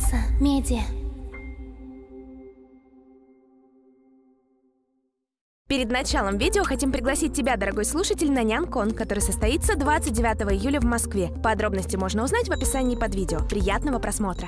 Макса Медиа. Перед началом видео хотим пригласить тебя, дорогой слушатель, на Нян-Кон, который состоится 29 июля в Москве. Подробности можно узнать в описании под видео. Приятного просмотра!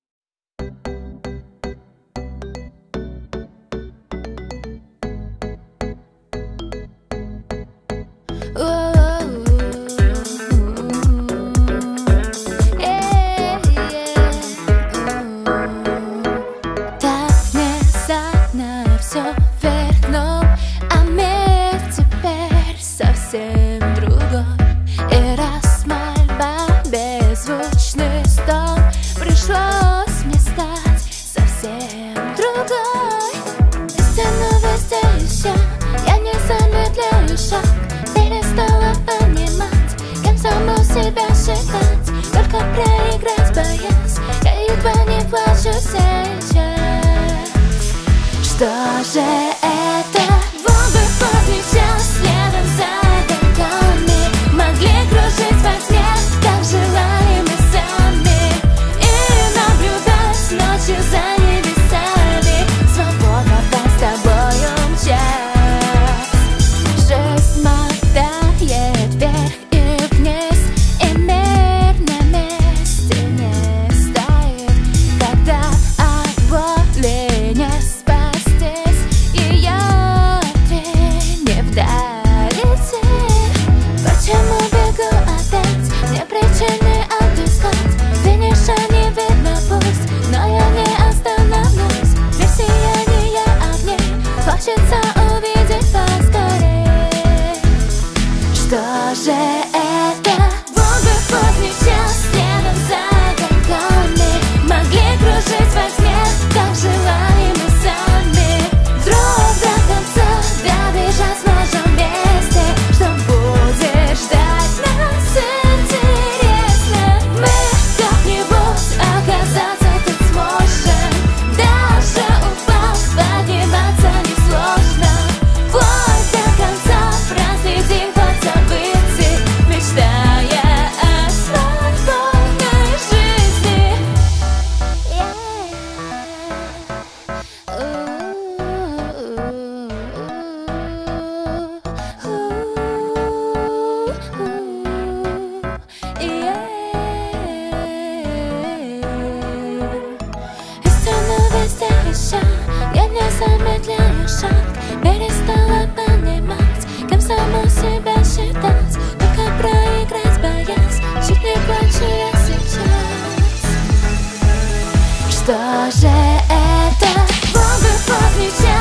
Совсем другой. И раз мольба, беззвучный стон, пришлось мне стать совсем другой. Истину везде ищу, я не замедляю шаг, перестала понимать, кем саму себя считать, только проиграть боясь, я едва не плачу сейчас. Что же это? Бомбы поздний час, следом за могли кружить во тьме, как желали мы сами, и наблюдать ночью за небесами, свободно так с тобою мчать. Жизнь мотает вверх и вниз, и мир на месте не стоит, когда от боли не спастись, ее ты не вдали. Почему бегу опять? Мне причины отыскать. Финиша не видно пусть, но я не остановлюсь. Без сияния огней хочется увидеть поскорее. Что же это? Бомбы поздний час, следом за огоньками, могли кружить во тьме, как желали мы сами. Вдруг до конца добежать сможем вместе, что будет ждать нас интересно. Мы как-нибудь оказаться тут сможем, даже упав, подниматься несложно. Вплоть до конца проследим ход событий, мечтая о свободной жизни. Истину везде ищу, я не замедляю шаг, перестала понимать, кем саму себя считать, только проиграть боясь, чуть не плачу я сейчас. Что же это? Бомбы поздний час.